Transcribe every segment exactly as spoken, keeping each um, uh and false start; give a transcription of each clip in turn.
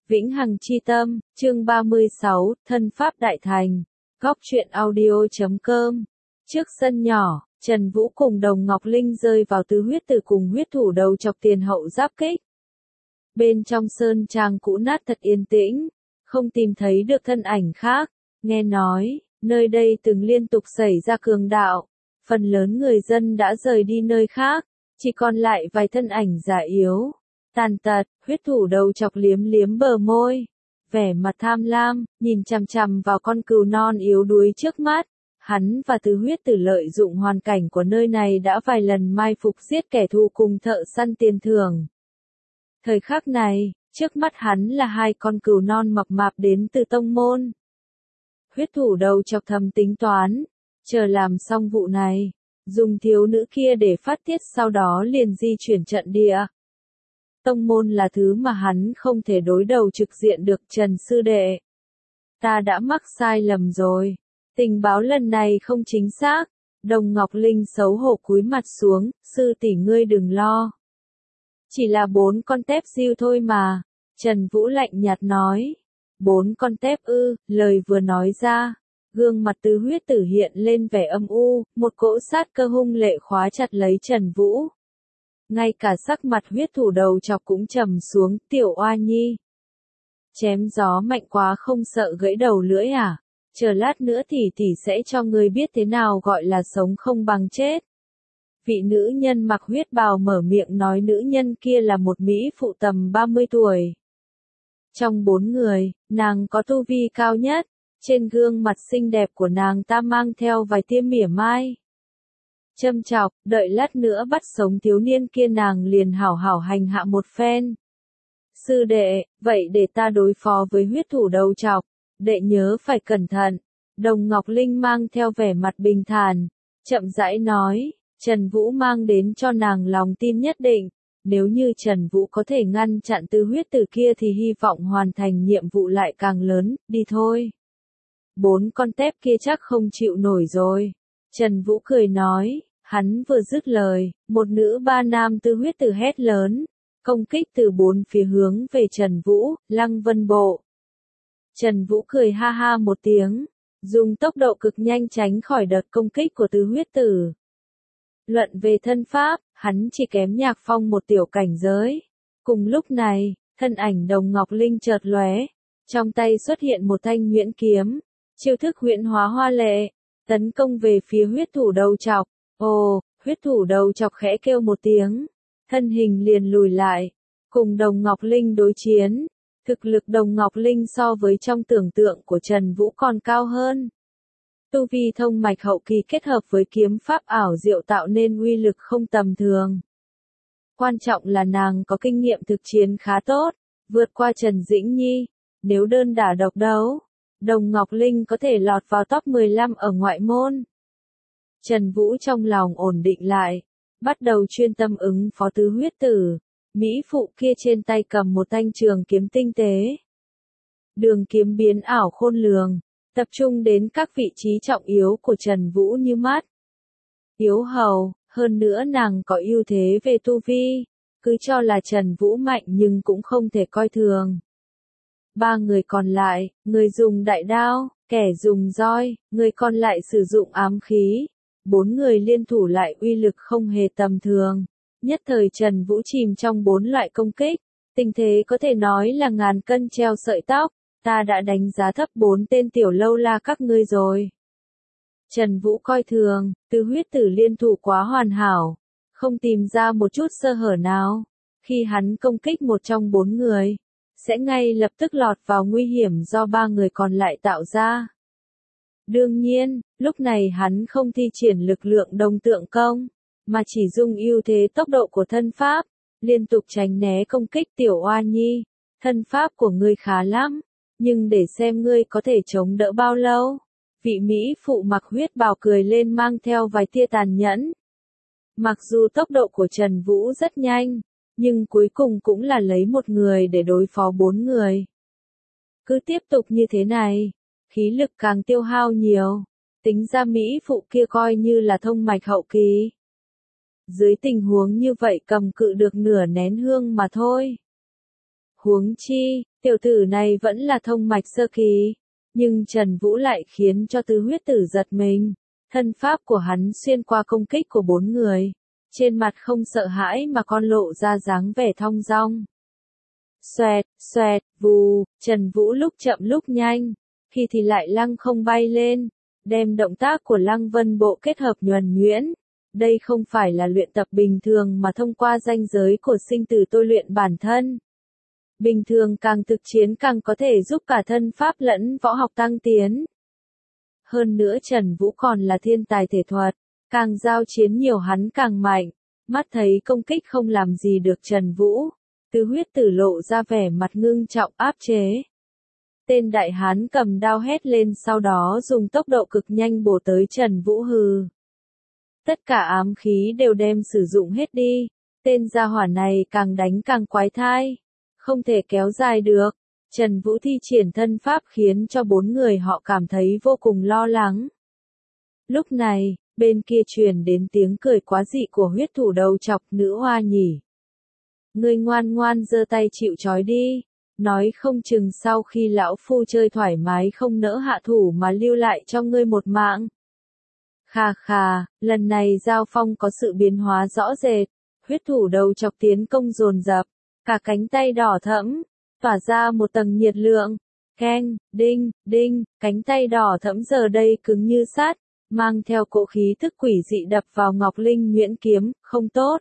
Vĩnh Hằng Chi Tâm, chương ba mươi sáu, Thân Pháp Đại Thành. Góc truyện audio chấm com. Trước sân nhỏ, Trần Vũ cùng Đồng Ngọc Linh rơi vào tứ huyết tử cùng huyết thủ đầu chọc tiền hậu giáp kích. Bên trong sơn trang cũ nát thật yên tĩnh, không tìm thấy được thân ảnh khác. Nghe nói, nơi đây từng liên tục xảy ra cường đạo, phần lớn người dân đã rời đi nơi khác, chỉ còn lại vài thân ảnh già yếu, tàn tật. Huyết thủ đầu chọc liếm liếm bờ môi, vẻ mặt tham lam, nhìn chằm chằm vào con cừu non yếu đuối trước mắt. Hắn và tứ huyết tử lợi dụng hoàn cảnh của nơi này đã vài lần mai phục giết kẻ thù cùng thợ săn tiền thưởng. Thời khắc này, trước mắt hắn là hai con cừu non mập mạp đến từ tông môn. Huyết thủ đầu chọc thầm tính toán, chờ làm xong vụ này, dùng thiếu nữ kia để phát tiết, sau đó liền di chuyển trận địa. Tông môn là thứ mà hắn không thể đối đầu trực diện được. Trần sư đệ, ta đã mắc sai lầm rồi, tình báo lần này không chính xác. Đồng Ngọc Linh xấu hổ cúi mặt xuống, sư tỷ ngươi đừng lo. Chỉ là bốn con tép diêu thôi mà. Trần Vũ lạnh nhạt nói. Bốn con tép ư? Lời vừa nói ra, gương mặt tứ huyết tử hiện lên vẻ âm u, một cỗ sát cơ hung lệ khóa chặt lấy Trần Vũ. Ngay cả sắc mặt huyết thủ đầu chọc cũng trầm xuống. Tiểu oa nhi, chém gió mạnh quá không sợ gãy đầu lưỡi à? Chờ lát nữa tỷ tỷ sẽ cho ngươi biết thế nào gọi là sống không bằng chết. Vị nữ nhân mặc huyết bào mở miệng nói. Nữ nhân kia là một mỹ phụ tầm ba mươi tuổi. Trong bốn người, nàng có tu vi cao nhất, trên gương mặt xinh đẹp của nàng ta mang theo vài tia mỉa mai. Châm chọc, đợi lát nữa bắt sống thiếu niên kia nàng liền hảo hảo hành hạ một phen. Sư đệ, vậy để ta đối phó với huyết thủ đầu chọc, đệ nhớ phải cẩn thận. Đồng Ngọc Linh mang theo vẻ mặt bình thản, chậm rãi nói. Trần Vũ mang đến cho nàng lòng tin nhất định, nếu như Trần Vũ có thể ngăn chặn tứ huyết tử kia thì hy vọng hoàn thành nhiệm vụ lại càng lớn. Đi thôi. Bốn con tép kia chắc không chịu nổi rồi. Trần Vũ cười nói. Hắn vừa dứt lời, một nữ ba nam tứ huyết tử hét lớn, công kích từ bốn phía hướng về Trần Vũ. Lăng Vân Bộ. Trần Vũ cười ha ha một tiếng, dùng tốc độ cực nhanh tránh khỏi đợt công kích của tứ huyết tử. Luận về thân pháp, hắn chỉ kém Nhạc Phong một tiểu cảnh giới. Cùng lúc này, thân ảnh Đồng Ngọc Linh chợt lóe, trong tay xuất hiện một thanh huyễn kiếm, chiêu thức huyễn hóa hoa lệ, tấn công về phía huyết thủ đầu chọc. Ồ, huyết thủ đầu chọc khẽ kêu một tiếng, thân hình liền lùi lại, cùng Đồng Ngọc Linh đối chiến. Thực lực Đồng Ngọc Linh so với trong tưởng tượng của Trần Vũ còn cao hơn. Tu vi thông mạch hậu kỳ kết hợp với kiếm pháp ảo diệu tạo nên uy lực không tầm thường. Quan trọng là nàng có kinh nghiệm thực chiến khá tốt, vượt qua Trần Dĩnh Nhi. Nếu đơn đả độc đấu, Đồng Ngọc Linh có thể lọt vào top mười lăm ở ngoại môn. Trần Vũ trong lòng ổn định lại, bắt đầu chuyên tâm ứng phó tứ huyết tử. Mỹ phụ kia trên tay cầm một thanh trường kiếm tinh tế. Đường kiếm biến ảo khôn lường, tập trung đến các vị trí trọng yếu của Trần Vũ như mắt. Yếu hầu, hơn nữa nàng có ưu thế về tu vi, cứ cho là Trần Vũ mạnh nhưng cũng không thể coi thường. Ba người còn lại, người dùng đại đao, kẻ dùng roi, người còn lại sử dụng ám khí. Bốn người liên thủ lại uy lực không hề tầm thường. Nhất thời Trần Vũ chìm trong bốn loại công kích, tình thế có thể nói là ngàn cân treo sợi tóc. Ta đã đánh giá thấp bốn tên tiểu lâu la các ngươi rồi. Trần Vũ coi thường, tứ huyết tử liên thủ quá hoàn hảo, không tìm ra một chút sơ hở nào. Khi hắn công kích một trong bốn người, sẽ ngay lập tức lọt vào nguy hiểm do ba người còn lại tạo ra. Đương nhiên, lúc này hắn không thi triển lực lượng đồng tượng công, mà chỉ dùng ưu thế tốc độ của thân pháp, liên tục tránh né công kích. Tiểu oa nhi, thân pháp của ngươi khá lắm, nhưng để xem ngươi có thể chống đỡ bao lâu. Vị Mỹ phụ mặc huyết bào cười lên mang theo vài tia tàn nhẫn. Mặc dù tốc độ của Trần Vũ rất nhanh, nhưng cuối cùng cũng là lấy một người để đối phó bốn người. Cứ tiếp tục như thế này, khí lực càng tiêu hao nhiều, tính ra Mỹ phụ kia coi như là thông mạch hậu kỳ. Dưới tình huống như vậy cầm cự được nửa nén hương mà thôi. Huống chi, tiểu tử này vẫn là thông mạch sơ kỳ. Nhưng Trần Vũ lại khiến cho tứ huyết tử giật mình. Thân pháp của hắn xuyên qua công kích của bốn người. Trên mặt không sợ hãi mà còn lộ ra dáng vẻ thong dong. Xoẹt, xoẹt, vù, Trần Vũ lúc chậm lúc nhanh. Khi thì lại lăng không bay lên. Đem động tác của Lăng Vân Bộ kết hợp nhuần nhuyễn. Đây không phải là luyện tập bình thường mà thông qua ranh giới của sinh tử tôi luyện bản thân. Bình thường càng thực chiến càng có thể giúp cả thân pháp lẫn võ học tăng tiến. Hơn nữa Trần Vũ còn là thiên tài thể thuật, càng giao chiến nhiều hắn càng mạnh. Mắt thấy công kích không làm gì được Trần Vũ, tứ huyết tử lộ ra vẻ mặt ngưng trọng áp chế. Tên đại hán cầm đao hét lên sau đó dùng tốc độ cực nhanh bổ tới Trần Vũ hừ. Tất cả ám khí đều đem sử dụng hết đi, tên gia hỏa này càng đánh càng quái thai. Không thể kéo dài được. Trần Vũ thi triển thân pháp khiến cho bốn người họ cảm thấy vô cùng lo lắng. Lúc này, bên kia truyền đến tiếng cười quá dị của huyết thủ đầu chọc nữ hoa nhỉ. Ngươi ngoan ngoan giơ tay chịu trói đi. Nói không chừng sau khi lão phu chơi thoải mái không nỡ hạ thủ mà lưu lại cho ngươi một mạng. Khà khà, lần này giao phong có sự biến hóa rõ rệt. Huyết thủ đầu chọc tiến công dồn dập. Cả cánh tay đỏ thẫm, tỏa ra một tầng nhiệt lượng. Keng, đinh, đinh, cánh tay đỏ thẫm giờ đây cứng như sắt, mang theo cỗ khí thức quỷ dị đập vào Ngọc Linh nhuyễn kiếm, không tốt.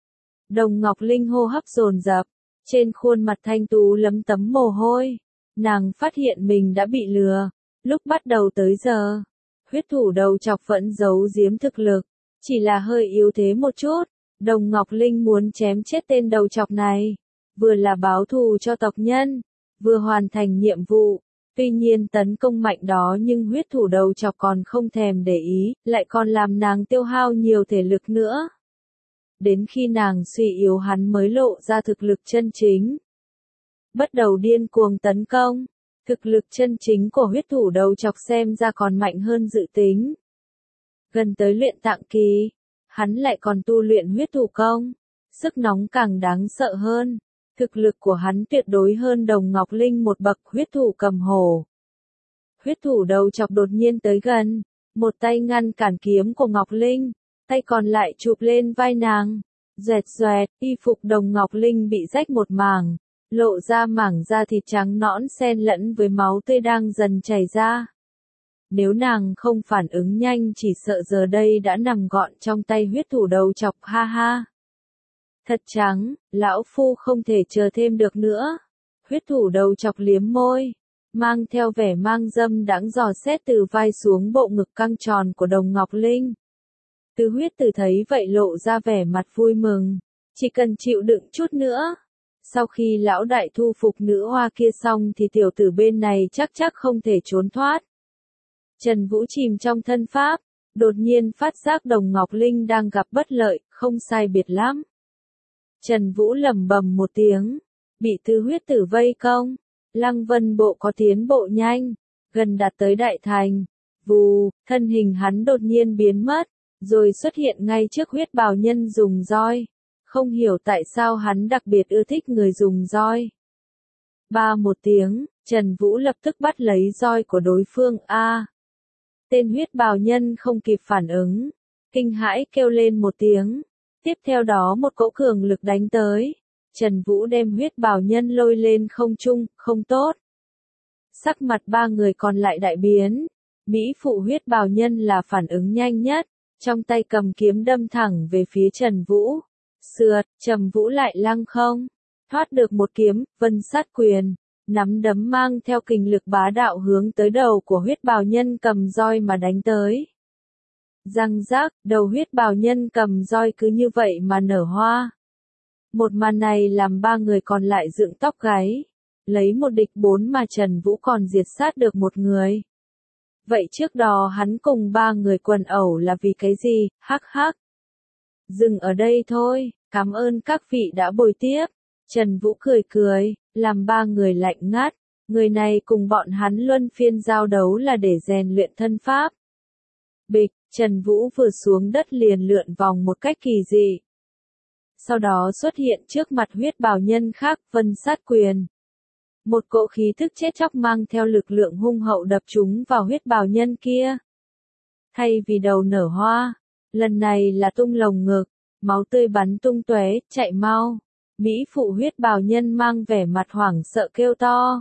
Đồng Ngọc Linh hô hấp dồn dập, trên khuôn mặt thanh tú lấm tấm mồ hôi. Nàng phát hiện mình đã bị lừa. Lúc bắt đầu tới giờ, huyết thủ đầu chọc vẫn giấu giếm thực lực, chỉ là hơi yếu thế một chút. Đồng Ngọc Linh muốn chém chết tên đầu chọc này, vừa là báo thù cho tộc nhân, vừa hoàn thành nhiệm vụ. Tuy nhiên tấn công mạnh đó nhưng huyết thủ đầu chọc còn không thèm để ý, lại còn làm nàng tiêu hao nhiều thể lực nữa. Đến khi nàng suy yếu hắn mới lộ ra thực lực chân chính. Bắt đầu điên cuồng tấn công, thực lực chân chính của huyết thủ đầu chọc xem ra còn mạnh hơn dự tính. Gần tới luyện tạng kỳ, hắn lại còn tu luyện huyết thủ công, sức nóng càng đáng sợ hơn. Thực lực của hắn tuyệt đối hơn Đồng Ngọc Linh một bậc huyết thủ cầm hổ. Huyết thủ đầu chọc đột nhiên tới gần, một tay ngăn cản kiếm của Ngọc Linh, tay còn lại chụp lên vai nàng. Doẹt doẹt, y phục Đồng Ngọc Linh bị rách một mảng, lộ ra mảng da thịt trắng nõn xen lẫn với máu tươi đang dần chảy ra. Nếu nàng không phản ứng nhanh chỉ sợ giờ đây đã nằm gọn trong tay huyết thủ đầu chọc, ha ha. Thật trắng, lão phu không thể chờ thêm được nữa. Huyết thủ đầu chọc liếm môi, mang theo vẻ mang dâm đãng dò xét từ vai xuống bộ ngực căng tròn của Đồng Ngọc Linh. Tứ huyết tử thấy vậy lộ ra vẻ mặt vui mừng, chỉ cần chịu đựng chút nữa. Sau khi lão đại thu phục nữ hoa kia xong thì tiểu tử bên này chắc chắc không thể trốn thoát. Trần Vũ chìm trong thân pháp, đột nhiên phát giác Đồng Ngọc Linh đang gặp bất lợi, không sai biệt lắm. Trần Vũ lẩm bẩm một tiếng, bị tứ huyết tử vây công, Lăng Vân Bộ có tiến bộ nhanh, gần đạt tới đại thành. Vù, thân hình hắn đột nhiên biến mất, rồi xuất hiện ngay trước huyết bào nhân dùng roi. Không hiểu tại sao hắn đặc biệt ưa thích người dùng roi. Ba một tiếng, Trần Vũ lập tức bắt lấy roi của đối phương. A. Tên huyết bào nhân không kịp phản ứng, kinh hãi kêu lên một tiếng. Tiếp theo đó một cỗ cường lực đánh tới. Trần Vũ đem huyết bào nhân lôi lên không trung, không tốt. Sắc mặt ba người còn lại đại biến. Mỹ phụ huyết bào nhân là phản ứng nhanh nhất, trong tay cầm kiếm đâm thẳng về phía Trần Vũ. Sượt, Trần Vũ lại lăng không, thoát được một kiếm, vân sát quyền, nắm đấm mang theo kình lực bá đạo hướng tới đầu của huyết bào nhân cầm roi mà đánh tới. Răng rác, đầu huyết bào nhân cầm roi cứ như vậy mà nở hoa. Một màn này làm ba người còn lại dựng tóc gáy. Lấy một địch bốn mà Trần Vũ còn diệt sát được một người. Vậy trước đó hắn cùng ba người quần ẩu là vì cái gì, hắc hắc. Dừng ở đây thôi, cảm ơn các vị đã bồi tiếp. Trần Vũ cười cười, làm ba người lạnh ngắt. Người này cùng bọn hắn luân phiên giao đấu là để rèn luyện thân pháp. Bịch, Trần Vũ vừa xuống đất liền lượn vòng một cách kỳ dị. sau đó xuất hiện trước mặt huyết bào nhân khác, vân sát quyền. Một cỗ khí thức chết chóc mang theo lực lượng hung hậu đập chúng vào huyết bào nhân kia. Thay vì đầu nở hoa, lần này là tung lồng ngực, máu tươi bắn tung tóe, chạy mau. Mỹ phụ huyết bào nhân mang vẻ mặt hoảng sợ kêu to.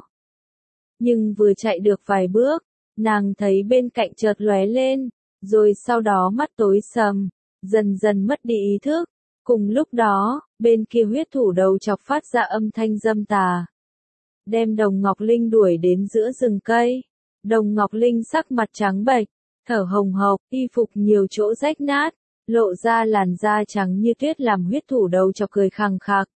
Nhưng vừa chạy được vài bước, nàng thấy bên cạnh chợt lóe lên, rồi sau đó mắt tối sầm, dần dần mất đi ý thức. Cùng lúc đó, bên kia huyết thủ đầu chọc phát ra âm thanh dâm tà. Đem Đồng Ngọc Linh đuổi đến giữa rừng cây. Đồng Ngọc Linh sắc mặt trắng bệch, thở hồng hộc, y phục nhiều chỗ rách nát, lộ ra làn da trắng như tuyết làm huyết thủ đầu chọc cười khằng khặc.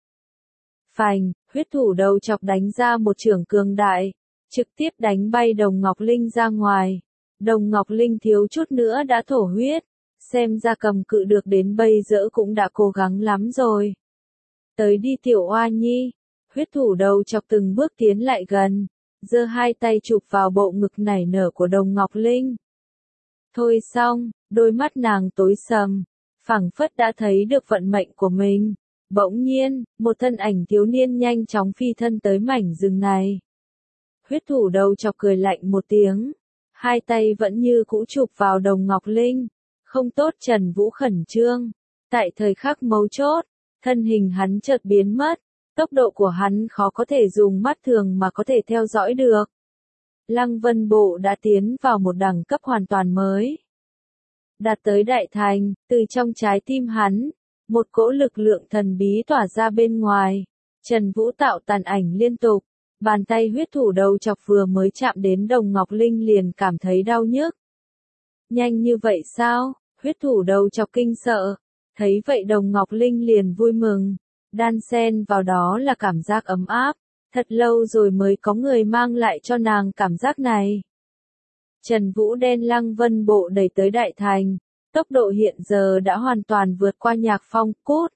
Phành, huyết thủ đầu chọc đánh ra một chưởng cường đại, trực tiếp đánh bay Đồng Ngọc Linh ra ngoài. Đồng Ngọc Linh thiếu chút nữa đã thổ huyết, xem ra cầm cự được đến bây giờ cũng đã cố gắng lắm rồi. Tới đi tiểu oa nhi, huyết thủ đầu chọc từng bước tiến lại gần, giơ hai tay chụp vào bộ ngực nảy nở của Đồng Ngọc Linh. Thôi xong, đôi mắt nàng tối sầm, phảng phất đã thấy được vận mệnh của mình. Bỗng nhiên, một thân ảnh thiếu niên nhanh chóng phi thân tới mảnh rừng này. Huyết thủ đầu chọc cười lạnh một tiếng, hai tay vẫn như cũ chụp vào Đồng Ngọc Linh. Không tốt, Trần Vũ khẩn trương. Tại thời khắc mấu chốt, thân hình hắn chợt biến mất, tốc độ của hắn khó có thể dùng mắt thường mà có thể theo dõi được. Lăng Vân Bộ đã tiến vào một đẳng cấp hoàn toàn mới. Đạt tới đại thành, từ trong trái tim hắn, một cỗ lực lượng thần bí tỏa ra bên ngoài. Trần Vũ tạo tàn ảnh liên tục, bàn tay huyết thủ đầu chọc vừa mới chạm đến Đồng Ngọc Linh liền cảm thấy đau nhức. Nhanh như vậy sao? Huyết thủ đầu chọc kinh sợ. Thấy vậy Đồng Ngọc Linh liền vui mừng. Đan xen vào đó là cảm giác ấm áp. Thật lâu rồi mới có người mang lại cho nàng cảm giác này. Trần Vũ đem Lăng Vân Bộ đẩy tới đại thành. Tốc độ hiện giờ đã hoàn toàn vượt qua Nhạc Phong, cút.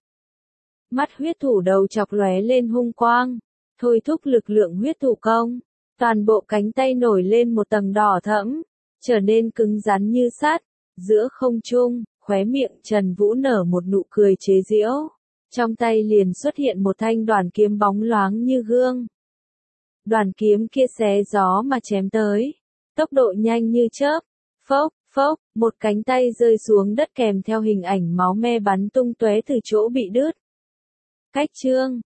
Mắt huyết thủ đầu chọc lóe lên hung quang. Thôi thúc lực lượng huyết thủ công. Toàn bộ cánh tay nổi lên một tầng đỏ thẫm, trở nên cứng rắn như sắt. Giữa không trung, khóe miệng Trần Vũ nở một nụ cười chế giễu. Trong tay liền xuất hiện một thanh đoàn kiếm bóng loáng như gương. Đoàn kiếm kia xé gió mà chém tới. Tốc độ nhanh như chớp. Phốc, phốc, một cánh tay rơi xuống đất kèm theo hình ảnh máu me bắn tung tóe từ chỗ bị đứt. Cách chương